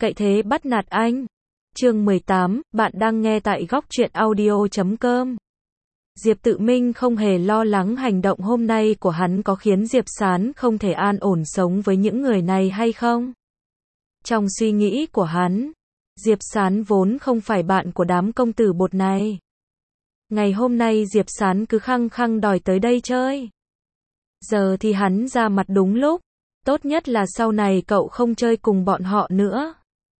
cậy thế bắt nạt anh. Chương 18, bạn đang nghe tại góc truyện audio.com. Diệp Tự Minh không hề lo lắng hành động hôm nay của hắn có khiến Diệp Sán không thể an ổn sống với những người này hay không. Trong suy nghĩ của hắn, Diệp Sán vốn không phải bạn của đám công tử bột này. Ngày hôm nay Diệp Sán cứ khăng khăng đòi tới đây chơi. Giờ thì hắn ra mặt đúng lúc, tốt nhất là sau này cậu không chơi cùng bọn họ nữa.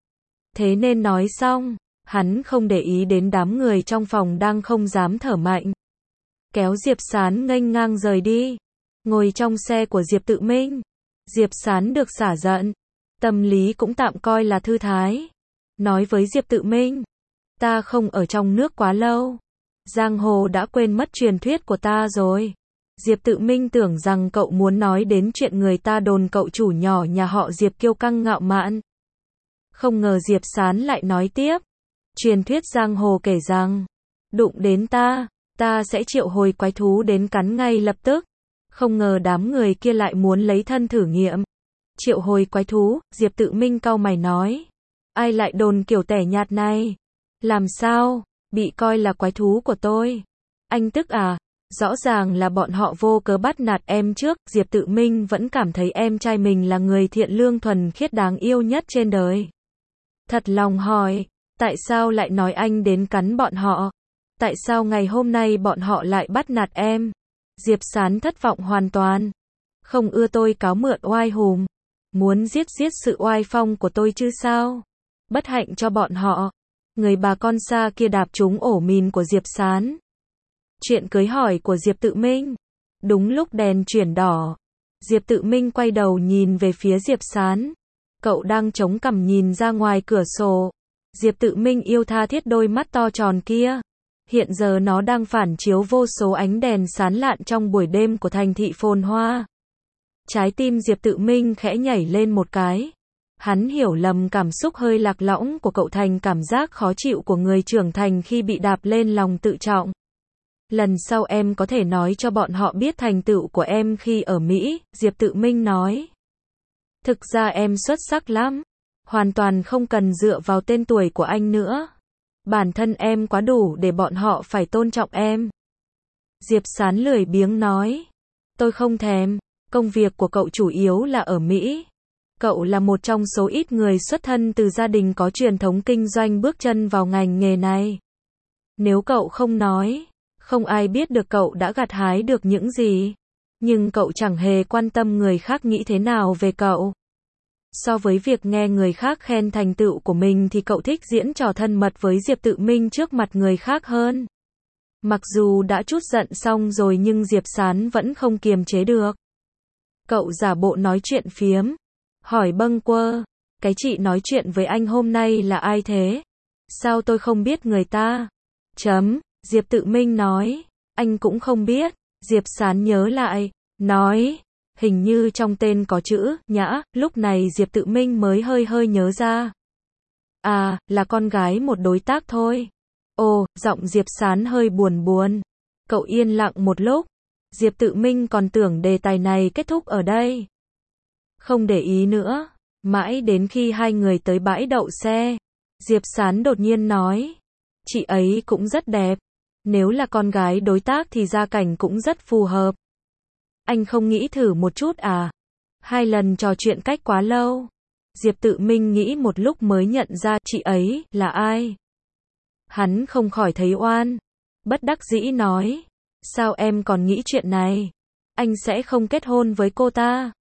Thế nên nói xong, hắn không để ý đến đám người trong phòng đang không dám thở mạnh. Kéo Diệp Sán nghênh ngang rời đi. Ngồi trong xe của Diệp Tự Minh, Diệp Sán được xả giận, tâm lý cũng tạm coi là thư thái. Nói với Diệp Tự Minh, ta không ở trong nước quá lâu. Giang hồ đã quên mất truyền thuyết của ta rồi. Diệp Tự Minh tưởng rằng cậu muốn nói đến chuyện người ta đồn cậu chủ nhỏ nhà họ Diệp kiêu căng ngạo mạn. Không ngờ Diệp Sán lại nói tiếp. Truyền thuyết giang hồ kể rằng, đụng đến ta sẽ triệu hồi quái thú đến cắn ngay lập tức. Không ngờ đám người kia lại muốn lấy thân thử nghiệm. Triệu hồi quái thú, Diệp Tự Minh cau mày nói. Ai lại đồn kiểu tẻ nhạt này? Làm sao? Bị coi là quái thú của tôi. Anh tức à? Rõ ràng là bọn họ vô cớ bắt nạt em trước. Diệp Tự Minh vẫn cảm thấy em trai mình là người thiện lương thuần khiết đáng yêu nhất trên đời. Thật lòng hỏi, tại sao lại nói anh đến cắn bọn họ? Tại sao ngày hôm nay bọn họ lại bắt nạt em? Diệp Sán thất vọng hoàn toàn. Không ưa tôi cáo mượn oai hùm. Muốn giết sự oai phong của tôi chứ sao? Bất hạnh cho bọn họ. Người bà con xa kia đạp trúng ổ mìn của Diệp Sán. Chuyện cưới hỏi của Diệp Tự Minh. Đúng lúc đèn chuyển đỏ, Diệp Tự Minh quay đầu nhìn về phía Diệp Sán. Cậu đang chống cằm nhìn ra ngoài cửa sổ. Diệp Tự Minh yêu tha thiết đôi mắt to tròn kia. Hiện giờ nó đang phản chiếu vô số ánh đèn sáng lạn trong buổi đêm của thành thị phồn hoa. Trái tim Diệp Tự Minh khẽ nhảy lên một cái. Hắn hiểu lầm cảm xúc hơi lạc lõng của cậu thành cảm giác khó chịu của người trưởng thành khi bị đạp lên lòng tự trọng. Lần sau em có thể nói cho bọn họ biết thành tựu của em khi ở Mỹ, Diệp Tự Minh nói. Thực ra em xuất sắc lắm. Hoàn toàn không cần dựa vào tên tuổi của anh nữa. Bản thân em quá đủ để bọn họ phải tôn trọng em. Diệp Sán lười biếng nói. Tôi không thèm, công việc của cậu chủ yếu là ở Mỹ. Cậu là một trong số ít người xuất thân từ gia đình có truyền thống kinh doanh bước chân vào ngành nghề này. Nếu cậu không nói, không ai biết được cậu đã gặt hái được những gì. Nhưng cậu chẳng hề quan tâm người khác nghĩ thế nào về cậu. So với việc nghe người khác khen thành tựu của mình thì cậu thích diễn trò thân mật với Diệp Tự Minh trước mặt người khác hơn. Mặc dù đã trút giận xong rồi nhưng Diệp Sán vẫn không kiềm chế được. Cậu giả bộ nói chuyện phiếm. Hỏi bâng quơ, cái chị nói chuyện với anh hôm nay là ai thế? Sao tôi không biết người ta? Diệp Tự Minh nói, anh cũng không biết. Diệp Sán nhớ lại, nói, hình như trong tên có chữ Nhã. Lúc này Diệp Tự Minh mới hơi nhớ ra. À, là con gái một đối tác thôi. Ồ, giọng Diệp Sán hơi buồn. Cậu yên lặng một lúc. Diệp Tự Minh còn tưởng đề tài này kết thúc ở đây. Không để ý nữa. Mãi đến khi hai người tới bãi đậu xe, Diệp Sán đột nhiên nói. Chị ấy cũng rất đẹp. Nếu là con gái đối tác thì gia cảnh cũng rất phù hợp. Anh không nghĩ thử một chút à? 2 lần trò chuyện cách quá lâu. Diệp Tự Minh nghĩ một lúc mới nhận ra chị ấy là ai. Hắn không khỏi thấy oan. Bất đắc dĩ nói. Sao em còn nghĩ chuyện này? Anh sẽ không kết hôn với cô ta.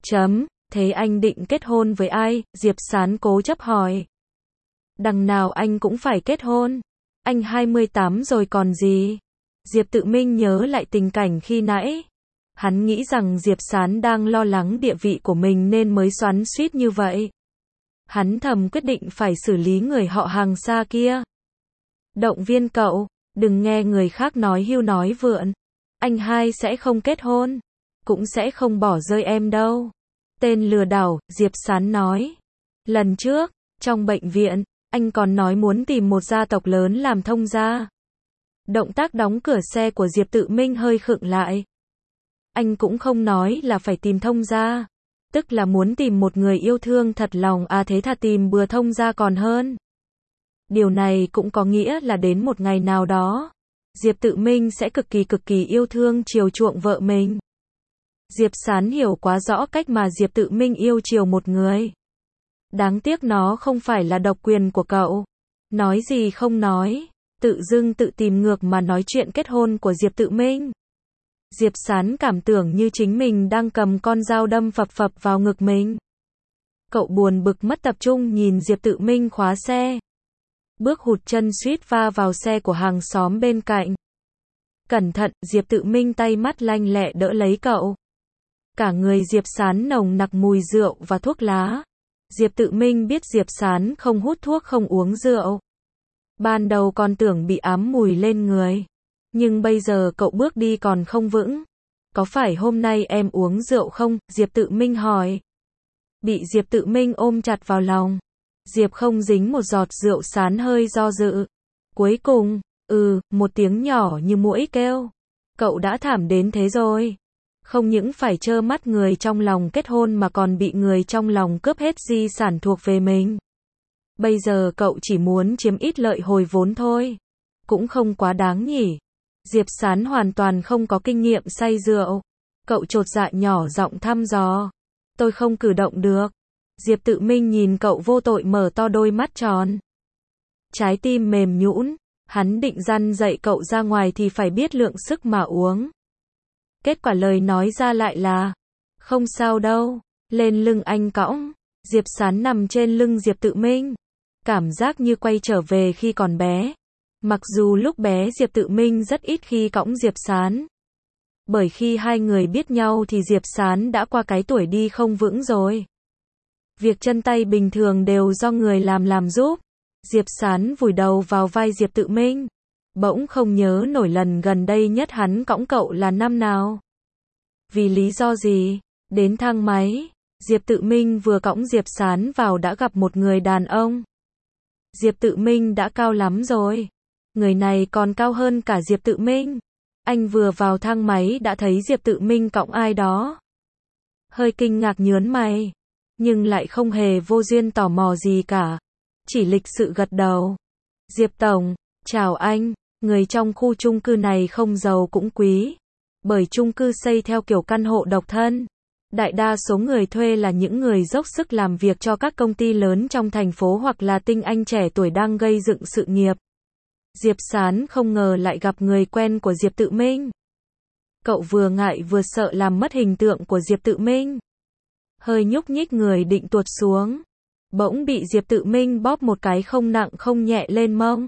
Thế anh định kết hôn với ai? Diệp Sán cố chấp hỏi. Đằng nào anh cũng phải kết hôn. Anh 28 rồi còn gì? Diệp Tự Minh nhớ lại tình cảnh khi nãy. Hắn nghĩ rằng Diệp Sán đang lo lắng địa vị của mình nên mới xoắn xuýt như vậy. Hắn thầm quyết định phải xử lý người họ hàng xa kia. Động viên cậu, đừng nghe người khác nói hưu nói vượn. Anh hai sẽ không kết hôn, cũng sẽ không bỏ rơi em đâu. Tên lừa đảo, Diệp Sán nói. Lần trước, trong bệnh viện, anh còn nói muốn tìm một gia tộc lớn làm thông gia. Động tác đóng cửa xe của Diệp Tự Minh hơi khựng lại. Anh cũng không nói là phải tìm thông gia. Tức là muốn tìm một người yêu thương thật lòng thế thà tìm bừa thông ra còn hơn. Điều này cũng có nghĩa là đến một ngày nào đó, Diệp Tự Minh sẽ cực kỳ yêu thương chiều chuộng vợ mình. Diệp Sán hiểu quá rõ cách mà Diệp Tự Minh yêu chiều một người. Đáng tiếc nó không phải là độc quyền của cậu. Nói gì không nói, tự dưng tự tìm ngược mà nói chuyện kết hôn của Diệp Tự Minh. Diệp Sán cảm tưởng như chính mình đang cầm con dao đâm phập phập vào ngực mình. Cậu buồn bực mất tập trung nhìn Diệp Tự Minh khóa xe. Bước hụt chân suýt va vào xe của hàng xóm bên cạnh. Cẩn thận, Diệp Tự Minh tay mắt lanh lẹ đỡ lấy cậu. Cả người Diệp Sán nồng nặc mùi rượu và thuốc lá. Diệp Tự Minh biết Diệp Sán không hút thuốc không uống rượu. Ban đầu còn tưởng bị ám mùi lên người. Nhưng bây giờ cậu bước đi còn không vững. Có phải hôm nay em uống rượu không? Diệp Tự Minh hỏi. Bị Diệp Tự Minh ôm chặt vào lòng. Diệp không dính một giọt rượu. Sán hơi do dự. Cuối cùng, một tiếng nhỏ như muỗi kêu. Cậu đã thảm đến thế rồi. Không những phải trơ mắt người trong lòng kết hôn mà còn bị người trong lòng cướp hết di sản thuộc về mình. Bây giờ cậu chỉ muốn chiếm ít lợi hồi vốn thôi. Cũng không quá đáng nhỉ. Diệp Sán hoàn toàn không có kinh nghiệm say rượu. Cậu chột dạ nhỏ giọng thăm dò. Tôi không cử động được. Diệp Tự Minh nhìn cậu vô tội mở to đôi mắt tròn. Trái tim mềm nhũn. Hắn định răn dạy cậu ra ngoài thì phải biết lượng sức mà uống. Kết quả lời nói ra lại là, không sao đâu, lên lưng anh cõng. Diệp Sán nằm trên lưng Diệp Tự Minh. Cảm giác như quay trở về khi còn bé. Mặc dù lúc bé Diệp Tự Minh rất ít khi cõng Diệp Sán. Bởi khi hai người biết nhau thì Diệp Sán đã qua cái tuổi đi không vững rồi. Việc chân tay bình thường đều do người làm giúp. Diệp Sán vùi đầu vào vai Diệp Tự Minh. Bỗng không nhớ nổi lần gần đây nhất hắn cõng cậu là năm nào. Vì lý do gì? Đến thang máy, Diệp Tự Minh vừa cõng Diệp Sán vào đã gặp một người đàn ông. Diệp Tự Minh đã cao lắm rồi. Người này còn cao hơn cả Diệp Tự Minh. Anh vừa vào thang máy đã thấy Diệp Tự Minh cõng ai đó. Hơi kinh ngạc nhớn mày. Nhưng lại không hề vô duyên tò mò gì cả. Chỉ lịch sự gật đầu. Diệp Tổng, chào anh. Người trong khu chung cư này không giàu cũng quý. Bởi chung cư xây theo kiểu căn hộ độc thân. Đại đa số người thuê là những người dốc sức làm việc cho các công ty lớn trong thành phố hoặc là tinh anh trẻ tuổi đang gây dựng sự nghiệp. Diệp Sán không ngờ lại gặp người quen của Diệp Tự Minh. Cậu vừa ngại vừa sợ làm mất hình tượng của Diệp Tự Minh. Hơi nhúc nhích người định tuột xuống. Bỗng bị Diệp Tự Minh bóp một cái không nặng không nhẹ lên mông.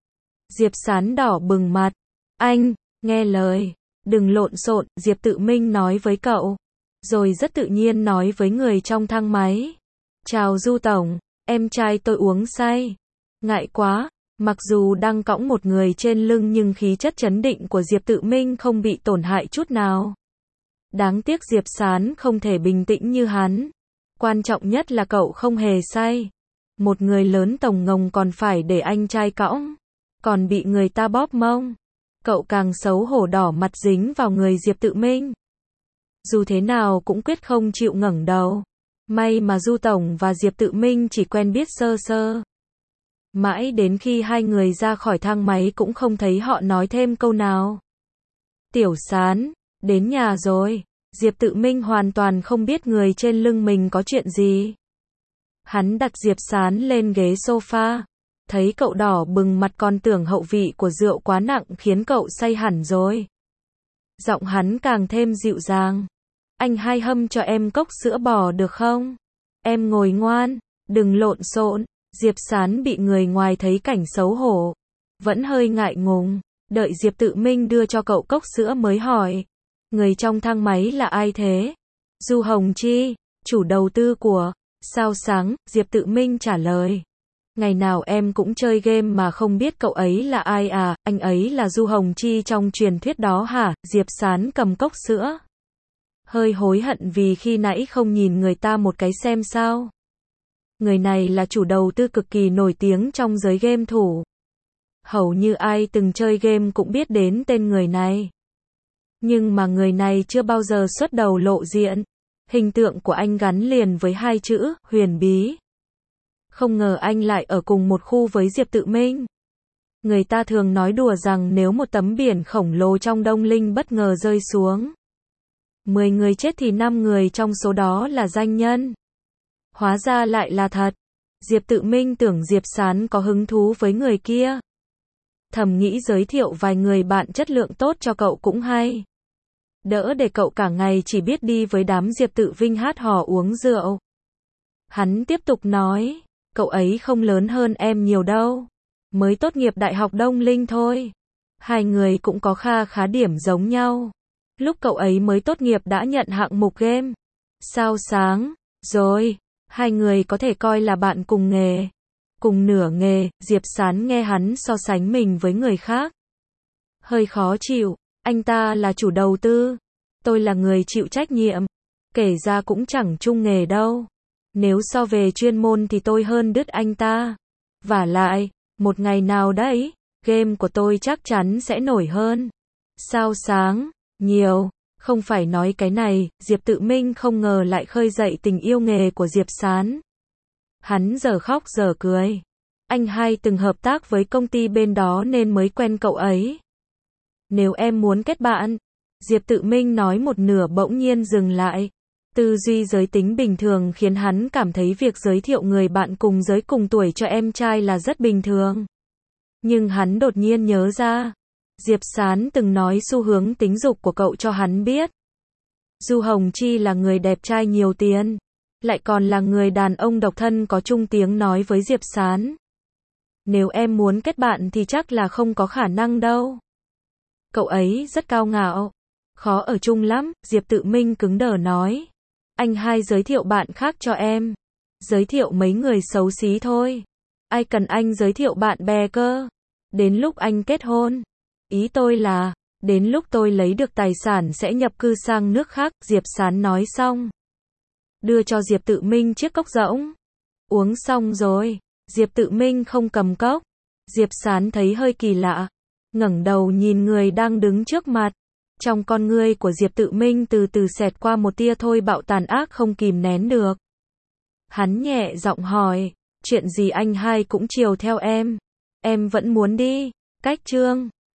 Diệp Sán đỏ bừng mặt. Anh, nghe lời. Đừng lộn xộn, Diệp Tự Minh nói với cậu. Rồi rất tự nhiên nói với người trong thang máy. Chào Du Tổng, em trai tôi uống say. Ngại quá, mặc dù đang cõng một người trên lưng nhưng khí chất trấn định của Diệp Tự Minh không bị tổn hại chút nào. Đáng tiếc Diệp Sán không thể bình tĩnh như hắn. Quan trọng nhất là cậu không hề say. Một người lớn tổng ngồng còn phải để anh trai cõng. Còn bị người ta bóp mông. Cậu càng xấu hổ đỏ mặt dính vào người Diệp Tự Minh. Dù thế nào cũng quyết không chịu ngẩng đầu. May mà Du Tổng và Diệp Tự Minh chỉ quen biết sơ sơ. Mãi đến khi hai người ra khỏi thang máy cũng không thấy họ nói thêm câu nào. Tiểu Sán, đến nhà rồi. Diệp Tự Minh hoàn toàn không biết người trên lưng mình có chuyện gì. Hắn đặt Diệp Sán lên ghế sofa. Thấy cậu đỏ bừng mặt còn tưởng hậu vị của rượu quá nặng khiến cậu say hẳn rồi. Giọng hắn càng thêm dịu dàng. Anh hai hâm cho em cốc sữa bò được không? Em ngồi ngoan, đừng lộn xộn. Diệp Sán bị người ngoài thấy cảnh xấu hổ. Vẫn hơi ngại ngùng. Đợi Diệp Tự Minh đưa cho cậu cốc sữa mới hỏi. Người trong thang máy là ai thế? Du Hồng Chi, chủ đầu tư của Sao Sáng, Diệp Tự Minh trả lời. Ngày nào em cũng chơi game mà không biết cậu ấy là ai à, anh ấy là Du Hồng Chi trong truyền thuyết đó hả? Diệp Sán cầm cốc sữa. Hơi hối hận vì khi nãy không nhìn người ta một cái xem sao. Người này là chủ đầu tư cực kỳ nổi tiếng trong giới game thủ. Hầu như ai từng chơi game cũng biết đến tên người này. Nhưng mà người này chưa bao giờ xuất đầu lộ diện. Hình tượng của anh gắn liền với hai chữ, huyền bí. Không ngờ anh lại ở cùng một khu với Diệp Tự Minh. Người ta thường nói đùa rằng nếu một tấm biển khổng lồ trong Đông Linh bất ngờ rơi xuống, 10 người chết thì 5 người trong số đó là danh nhân. Hóa ra lại là thật. Diệp Tự Minh tưởng Diệp Sán có hứng thú với người kia. Thầm nghĩ giới thiệu vài người bạn chất lượng tốt cho cậu cũng hay. Đỡ để cậu cả ngày chỉ biết đi với đám Diệp Tự Vinh hát hò uống rượu. Hắn tiếp tục nói, cậu ấy không lớn hơn em nhiều đâu. Mới tốt nghiệp Đại học Đông Linh thôi. Hai người cũng có khá điểm giống nhau. Lúc cậu ấy mới tốt nghiệp đã nhận hạng mục game sao sáng rồi. Hai người có thể coi là bạn cùng nghề. Cùng nửa nghề. Diệp Sán nghe hắn so sánh mình với người khác, hơi khó chịu. Anh ta là chủ đầu tư, tôi là người chịu trách nhiệm. Kể ra cũng chẳng chung nghề đâu. Nếu so về chuyên môn thì tôi hơn đứt anh ta. Vả lại, một ngày nào đấy, game của tôi chắc chắn sẽ nổi hơn sao sáng nhiều. Không phải nói cái này, Diệp Tự Minh không ngờ lại khơi dậy tình yêu nghề của Diệp Sán. Hắn giờ khóc giờ cười. Anh hai từng hợp tác với công ty bên đó nên mới quen cậu ấy. Nếu em muốn kết bạn, Diệp Tự Minh nói một nửa bỗng nhiên dừng lại. Tư duy giới tính bình thường khiến hắn cảm thấy việc giới thiệu người bạn cùng giới cùng tuổi cho em trai là rất bình thường. Nhưng hắn đột nhiên nhớ ra, Diệp Sán từng nói xu hướng tính dục của cậu cho hắn biết. Du Hồng Chi là người đẹp trai nhiều tiền, lại còn là người đàn ông độc thân có chung tiếng nói với Diệp Sán. Nếu em muốn kết bạn thì chắc là không có khả năng đâu. Cậu ấy rất cao ngạo, khó ở chung lắm. Diệp Tự Minh cứng đờ nói. Anh hai giới thiệu bạn khác cho em. Giới thiệu mấy người xấu xí thôi. Ai cần anh giới thiệu bạn bè cơ. Đến lúc anh kết hôn. Ý tôi là, đến lúc tôi lấy được tài sản sẽ nhập cư sang nước khác. Diệp Sán nói xong, đưa cho Diệp Tự Minh chiếc cốc rỗng. Uống xong rồi. Diệp Tự Minh không cầm cốc. Diệp Sán thấy hơi kỳ lạ, ngẩng đầu nhìn người đang đứng trước mặt. Trong con ngươi của Diệp Tự Minh từ từ xẹt qua một tia thôi bạo tàn ác không kìm nén được. Hắn nhẹ giọng hỏi, chuyện gì anh hai cũng chiều theo em vẫn muốn đi. Cách chương